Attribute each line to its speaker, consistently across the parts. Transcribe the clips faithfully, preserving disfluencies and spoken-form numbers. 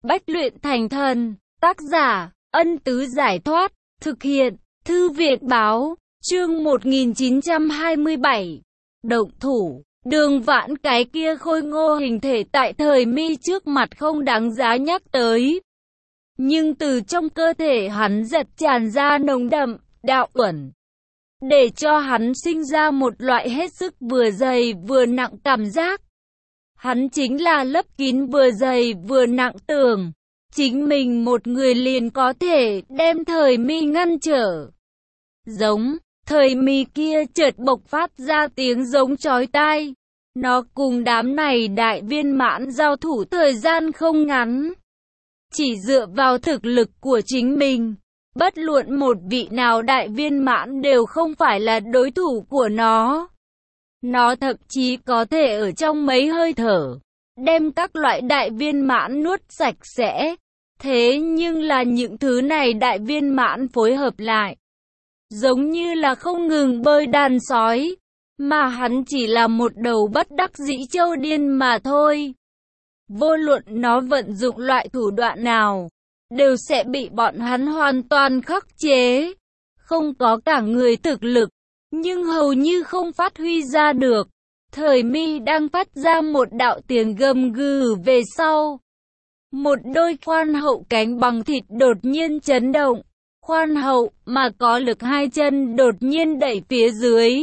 Speaker 1: Bách luyện thành thần. Tác giả, Ân Tứ Giải Thoát. Thực hiện, Thư viện Báo. Chương một nghìn chín trăm hai mươi bảy. Động thủ. Đường Vãn cái kia khôi ngô hình thể tại thời mi trước mặt không đáng giá nhắc tới. Nhưng từ trong cơ thể hắn giật tràn ra nồng đậm, đạo uẩn. Để cho hắn sinh ra một loại hết sức vừa dày vừa nặng cảm giác. Hắn chính là lấp kín vừa dày vừa nặng tường. Chính mình một người liền có thể đem thời mi ngăn trở. Giống, thời mi kia chợt bộc phát ra tiếng giống chói tai. Nó cùng đám này đại viên mãn giao thủ thời gian không ngắn. Chỉ dựa vào thực lực của chính mình, bất luận một vị nào đại viên mãn đều không phải là đối thủ của nó. Nó thậm chí có thể ở trong mấy hơi thở, đem các loại đại viên mãn nuốt sạch sẽ. Thế nhưng là những thứ này đại viên mãn phối hợp lại, giống như là không ngừng bơi đàn sói, mà hắn chỉ là một đầu bất đắc dĩ trâu điên mà thôi. Vô luận nó vận dụng loại thủ đoạn nào, đều sẽ bị bọn hắn hoàn toàn khắc chế. Không có cả người thực lực, nhưng hầu như không phát huy ra được. Thời mi đang phát ra một đạo tiếng gầm gừ về sau. Một đôi khoan hậu cánh bằng thịt đột nhiên chấn động. Khoan hậu mà có lực hai chân đột nhiên đẩy phía dưới.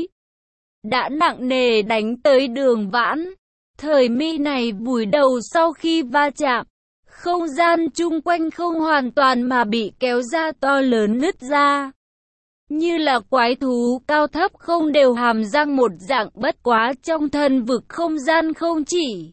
Speaker 1: Đã nặng nề đánh tới Đường Vãn. Thời mi này vùi đầu sau khi va chạm. Không gian chung quanh không hoàn toàn mà bị kéo ra to lớn nứt ra. Như là quái thú cao thấp không đều hàm răng một dạng, bất quá trong thân vực không gian không chỉ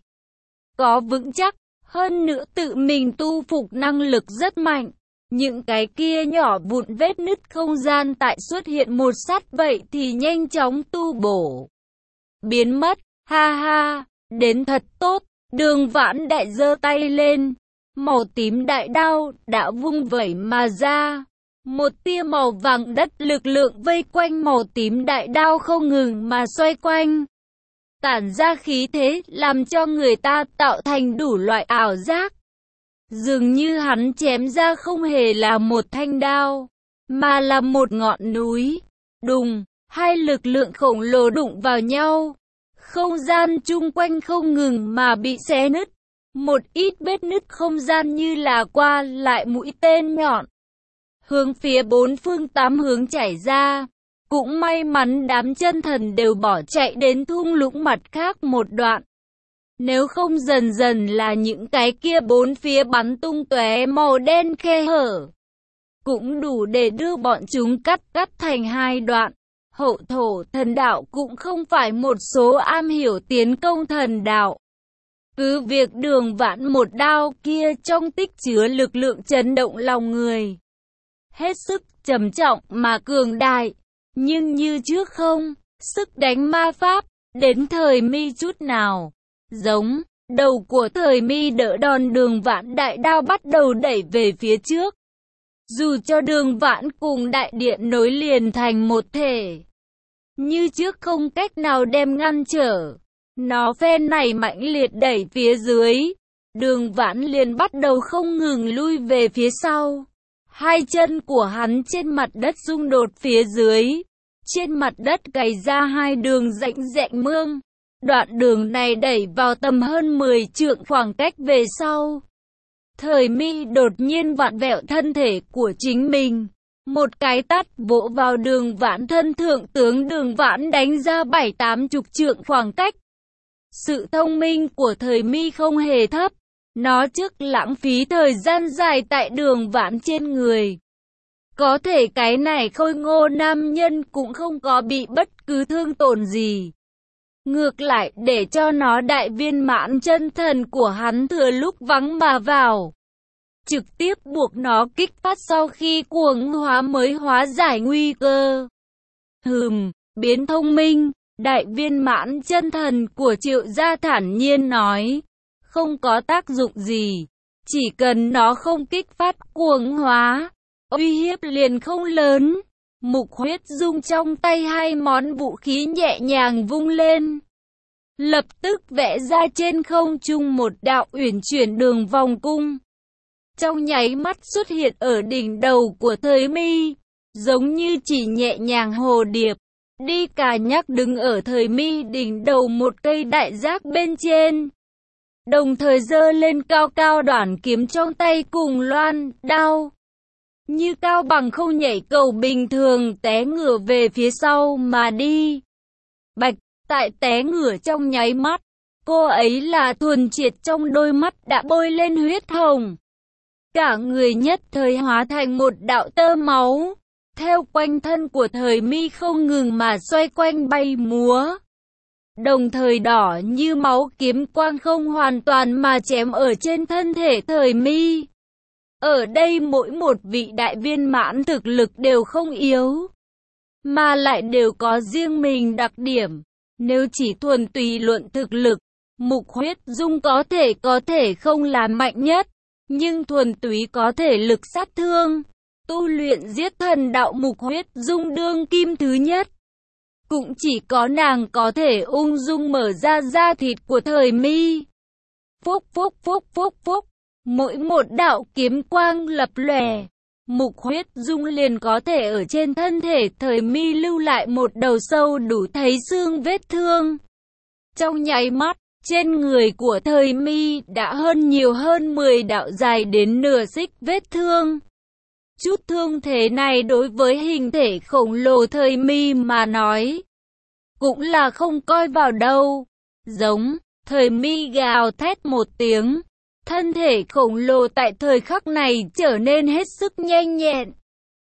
Speaker 1: có vững chắc, hơn nữa tự mình tu phục năng lực rất mạnh. Những cái kia nhỏ vụn vết nứt không gian tại xuất hiện một sát vậy thì nhanh chóng tu bổ. Biến mất, ha ha, đến thật tốt. Đường Vãn đại giơ tay lên. Màu tím đại đao đã vung vẩy mà ra. Một tia màu vàng đất lực lượng vây quanh màu tím đại đao không ngừng mà xoay quanh. Tản ra khí thế làm cho người ta tạo thành đủ loại ảo giác. Dường như hắn chém ra không hề là một thanh đao, mà là một ngọn núi. Đùng, hai lực lượng khổng lồ đụng vào nhau. Không gian chung quanh không ngừng mà bị xé nứt. Một ít vết nứt không gian như là qua lại mũi tên nhọn, hướng phía bốn phương tám hướng chảy ra. Cũng may mắn đám chân thần đều bỏ chạy đến thung lũng mặt khác một đoạn. Nếu không dần dần là những cái kia bốn phía bắn tung tóe màu đen khe hở, cũng đủ để đưa bọn chúng cắt cắt thành hai đoạn. Hậu thổ thần đạo cũng không phải một số am hiểu tiến công thần đạo. Cứ việc Đường Vãn một đao kia trong tích chứa lực lượng chấn động lòng người. Hết sức trầm trọng mà cường đại. Nhưng như trước không, sức đánh ma pháp, đến thời mi chút nào. Giống, đầu của thời mi đỡ đòn Đường Vãn đại đao bắt đầu đẩy về phía trước. Dù cho Đường Vãn cùng đại điện nối liền thành một thể, như trước không cách nào đem ngăn trở. Nó phen này mãnh liệt đẩy phía dưới. Đường Vãn liền bắt đầu không ngừng lui về phía sau. Hai chân của hắn trên mặt đất xung đột phía dưới. Trên mặt đất gầy ra hai đường rãnh rãnh mương. Đoạn đường này đẩy vào tầm hơn mười trượng khoảng cách về sau. Thời mi đột nhiên vặn vẹo thân thể của chính mình. Một cái tát vỗ vào Đường Vãn thân thượng tướng. Đường Vãn đánh ra bảy tám chục trượng khoảng cách. Sự thông minh của thời mi không hề thấp. Nó trước lãng phí thời gian dài tại Đường Vãn trên người. Có thể cái này khôi ngô nam nhân cũng không có bị bất cứ thương tổn gì. Ngược lại để cho nó đại viên mãn chân thần của hắn thừa lúc vắng mà vào. Trực tiếp buộc nó kích phát sau khi cuồng hóa mới hóa giải nguy cơ. Hừm, biến thông minh. Đại viên mãn chân thần của Triệu gia thản nhiên nói. Không có tác dụng gì. Chỉ cần nó không kích phát cuồng hóa, uy hiếp liền không lớn. Mục huyết dung trong tay hai món vũ khí nhẹ nhàng vung lên. Lập tức vẽ ra trên không trung một đạo uyển chuyển đường vòng cung. trong nháy mắt xuất hiện ở đỉnh đầu của Thời Mi, giống như chỉ nhẹ nhàng hồ điệp, đi cà nhắc đứng ở Thời Mi đỉnh đầu một cây đại giác bên trên. Đồng thời giơ lên cao cao đoạn kiếm trong tay cùng loan đao, như cao bằng không nhảy cầu bình thường té ngửa về phía sau mà đi. Bạch, tại té ngửa trong nháy mắt, cô ấy là thuần triệt trong đôi mắt đã bôi lên huyết hồng. Cả người nhất thời hóa thành một đạo tơ máu, theo quanh thân của Thời Mi không ngừng mà xoay quanh bay múa. Đồng thời đỏ như máu kiếm quang không hoàn toàn mà chém ở trên thân thể Thời Mi. Ở đây mỗi một vị đại viên mãn thực lực đều không yếu, mà lại đều có riêng mình đặc điểm. Nếu chỉ thuần túy luận thực lực, Mục Huyết Dung có thể có thể không là mạnh nhất, nhưng thuần túy có thể lực sát thương, tu luyện giết thần đạo Mục Huyết Dung đương kim thứ nhất. Cũng chỉ có nàng có thể ung dung mở ra da thịt của Thời Mi. Phúc phúc phúc phúc phúc, mỗi một đạo kiếm quang lập lòe, Mục Huyết Dung liền có thể ở trên thân thể Thời Mi lưu lại một đầu sâu đủ thấy xương vết thương. Trong nháy mắt, trên người của Thời Mi đã hơn nhiều hơn mười đạo dài đến nửa xích vết thương. Chút thương thế này đối với hình thể khổng lồ Thời Mi mà nói, cũng là không coi vào đâu. Giống, Thời Mi gào thét một tiếng, thân thể khổng lồ tại thời khắc này trở nên hết sức nhanh nhẹn.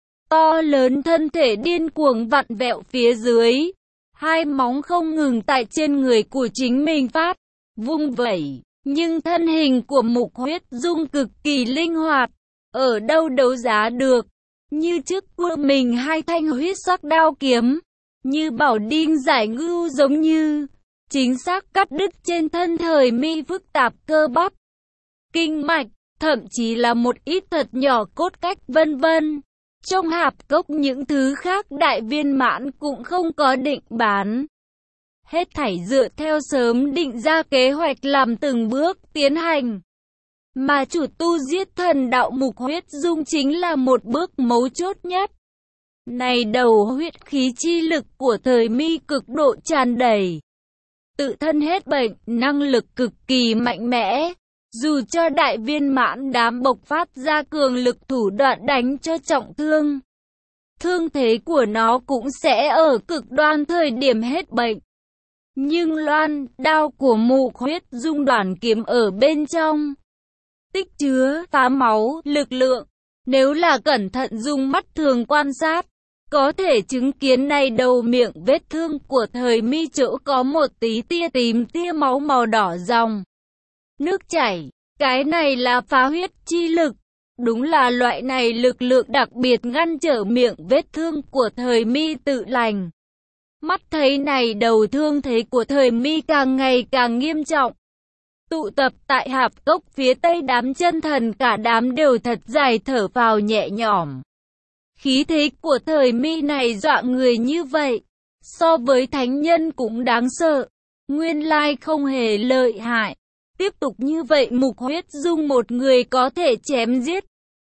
Speaker 1: To lớn thân thể điên cuồng vặn vẹo phía dưới, hai móng không ngừng tại trên người của chính mình phát, vung vẩy. Nhưng thân hình của Mục Huyết Dung cực kỳ linh hoạt, ở đâu đấu giá được. Như trước của mình hai thanh huyết sắc đao kiếm, như bảo đinh giải ngưu giống như, chính xác cắt đứt trên thân Thời Mi phức tạp cơ bắp, kinh mạch, thậm chí là một ít thật nhỏ cốt cách vân vân. Trong hạp cốc những thứ khác đại viên mãn cũng không có định bán. Hết thảy dựa theo sớm định ra kế hoạch làm từng bước tiến hành. Mà chủ tu giết thần đạo Mục Huyết Dung chính là một bước mấu chốt nhất. Này đầu huyết khí chi lực của Thời Mi cực độ tràn đầy. Tự thân hết bệnh, năng lực cực kỳ mạnh mẽ. Dù cho đại viên mãn đám bộc phát ra cường lực thủ đoạn đánh cho trọng thương, thương thế của nó cũng sẽ ở cực đoan thời điểm hết bệnh. Nhưng loan đao của Mục Huyết Dung đoạn kiếm ở bên trong tích chứa phá máu lực lượng. Nếu là cẩn thận dùng mắt thường quan sát, có thể chứng kiến này đầu miệng vết thương của Thời Mi chỗ có một tí tia tím tia máu màu đỏ dòng nước chảy. Cái này là phá huyết chi lực. Đúng là loại này lực lượng đặc biệt ngăn trở miệng vết thương của Thời Mi tự lành. Mắt thấy này đầu thương thế của Thời Mi càng ngày càng nghiêm trọng. Tụ tập tại hạp cốc phía tây đám chân thần cả đám đều thật dài thở vào nhẹ nhõm. Khí thế của Thời Mi này dọa người như vậy, so với thánh nhân cũng đáng sợ. Nguyên lai không hề lợi hại. Tiếp tục như vậy Mục Huyết Dung một người có thể chém giết.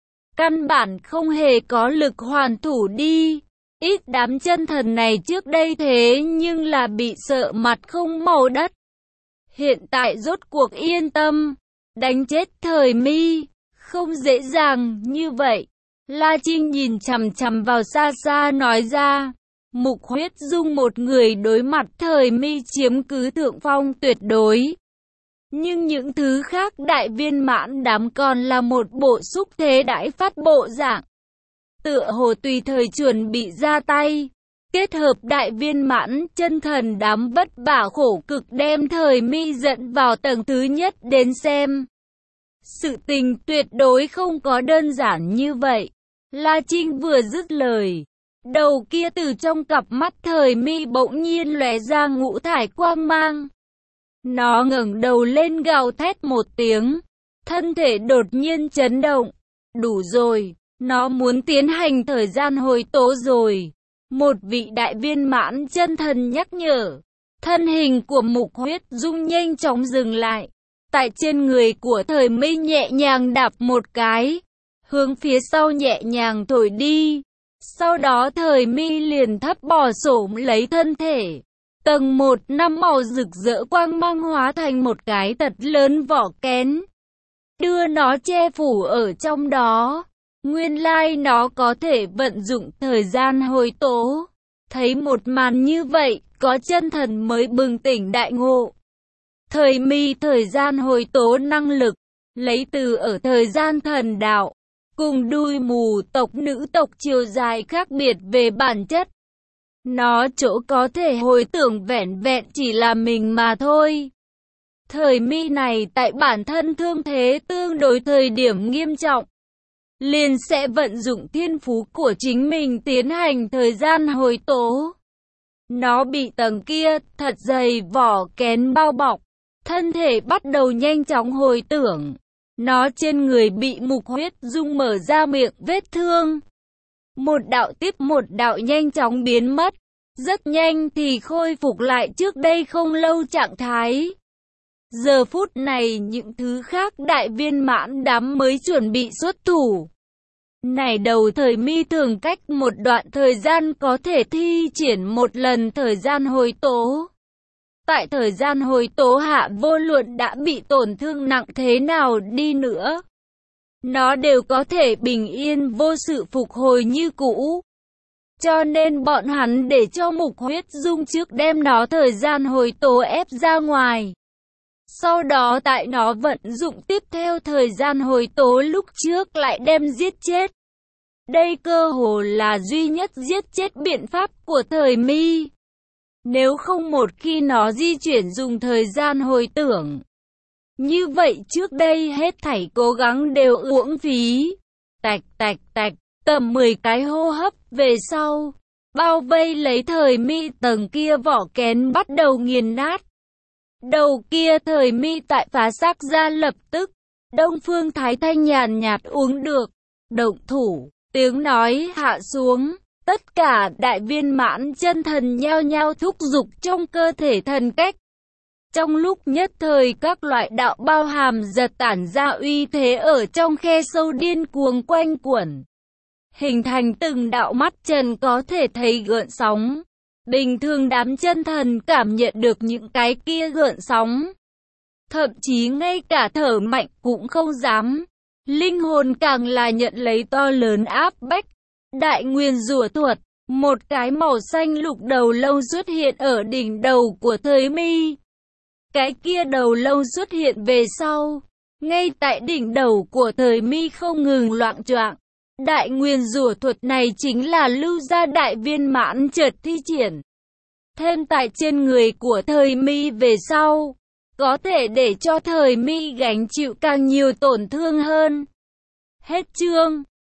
Speaker 1: Căn bản không hề có lực hoàn thủ đi. Ít đám chân thần này trước đây thế nhưng là bị sợ mặt không màu đất. Hiện tại rốt cuộc yên tâm, đánh chết Thời Mi, không dễ dàng như vậy. La Trinh nhìn chằm chằm vào xa xa nói ra, Mục Huyết Dung một người đối mặt Thời Mi chiếm cứ thượng phong tuyệt đối. Nhưng những thứ khác đại viên mãn đám còn là một bộ xúc thế đãi phát bộ dạng. Tựa hồ tùy thời chuẩn bị ra tay. Kết hợp đại viên mãn chân thần đám vất vả khổ cực đem Thời Mi dẫn vào tầng thứ nhất đến xem. Sự tình tuyệt đối không có đơn giản như vậy. La Trinh vừa dứt lời, đầu kia từ trong cặp mắt Thời Mi bỗng nhiên lóe ra ngũ thải quang mang. Nó ngẩng đầu lên gào thét một tiếng, thân thể đột nhiên chấn động. Đủ rồi, nó muốn tiến hành thời gian hồi tố rồi. Một vị đại viên mãn chân thần nhắc nhở. Thân hình của Mục Huyết Dung nhanh chóng dừng lại. tại trên người của thời mi nhẹ nhàng đạp một cái, hướng phía sau nhẹ nhàng thổi đi. Sau đó thời mi liền thấp bò xổm lấy thân thể. Tầng một năm màu rực rỡ quang mang hóa thành một cái thật lớn vỏ kén, đưa nó che phủ ở trong đó. Nguyên lai nó có thể vận dụng thời gian hồi tố. Thấy một màn như vậy, có chân thần mới bừng tỉnh đại ngộ. Thời mi thời gian hồi tố năng lực, lấy từ ở thời gian thần đạo, cùng đuôi mù tộc nữ tộc chiều dài khác biệt về bản chất. Nó chỗ có thể hồi tưởng vẻn vẹn chỉ là mình mà thôi. Thời mi này tại bản thân thương thế tương đối thời điểm nghiêm trọng, liền sẽ vận dụng thiên phú của chính mình tiến hành thời gian hồi tố. Nó bị tầng kia thật dày vỏ kén bao bọc, thân thể bắt đầu nhanh chóng hồi tưởng. Nó trên người bị mục huyết dung mở ra miệng vết thương. Một đạo tiếp một đạo nhanh chóng biến mất, rất nhanh thì khôi phục lại trước đây không lâu trạng thái. Giờ phút này những thứ khác đại viên mãn đám mới chuẩn bị xuất thủ. Này đầu thời mi thường cách một đoạn thời gian có thể thi triển một lần thời gian hồi tố. Tại thời gian hồi tố hạ vô luận đã bị tổn thương nặng thế nào đi nữa, nó đều có thể bình yên vô sự phục hồi như cũ. Cho nên bọn hắn để cho mục huyết dung trước đem nó thời gian hồi tố ép ra ngoài. Sau đó tại nó vận dụng tiếp theo thời gian hồi tố lúc trước lại đem giết chết. Đây cơ hồ là duy nhất giết chết biện pháp của thời mi. Nếu không một khi nó di chuyển dùng thời gian hồi tưởng, như vậy trước đây hết thảy cố gắng đều uổng phí. Tạch tạch tạch, tầm mười cái hô hấp về sau, bao vây lấy thời mi tầng kia vỏ kén bắt đầu nghiền nát. Đầu kia thời mi tại phá xác ra lập tức, Đông Phương Thái Thanh nhàn nhạt uống được, động thủ, tiếng nói hạ xuống. Tất cả đại viên mãn chân thần nhao nhao thúc giục trong cơ thể thần cách. Trong lúc nhất thời các loại đạo bao hàm giật tản ra uy thế ở trong khe sâu điên cuồng quanh quẩn, hình thành từng đạo mắt trần có thể thấy gợn sóng. Bình thường đám chân thần cảm nhận được những cái kia gợn sóng, thậm chí ngay cả thở mạnh cũng không dám. Linh hồn càng là nhận lấy to lớn áp bách. Đại nguyên rủa thuật, một cái màu xanh lục đầu lâu xuất hiện ở đỉnh đầu của thời mi. Cái kia đầu lâu xuất hiện về sau, ngay tại đỉnh đầu của thời mi không ngừng loạng choạng. Đại nguyên rủa thuật này chính là lưu gia đại viên mãn chợt thi triển. Thêm tại trên người của thời mi về sau, có thể để cho thời mi gánh chịu càng nhiều tổn thương hơn. Hết chương.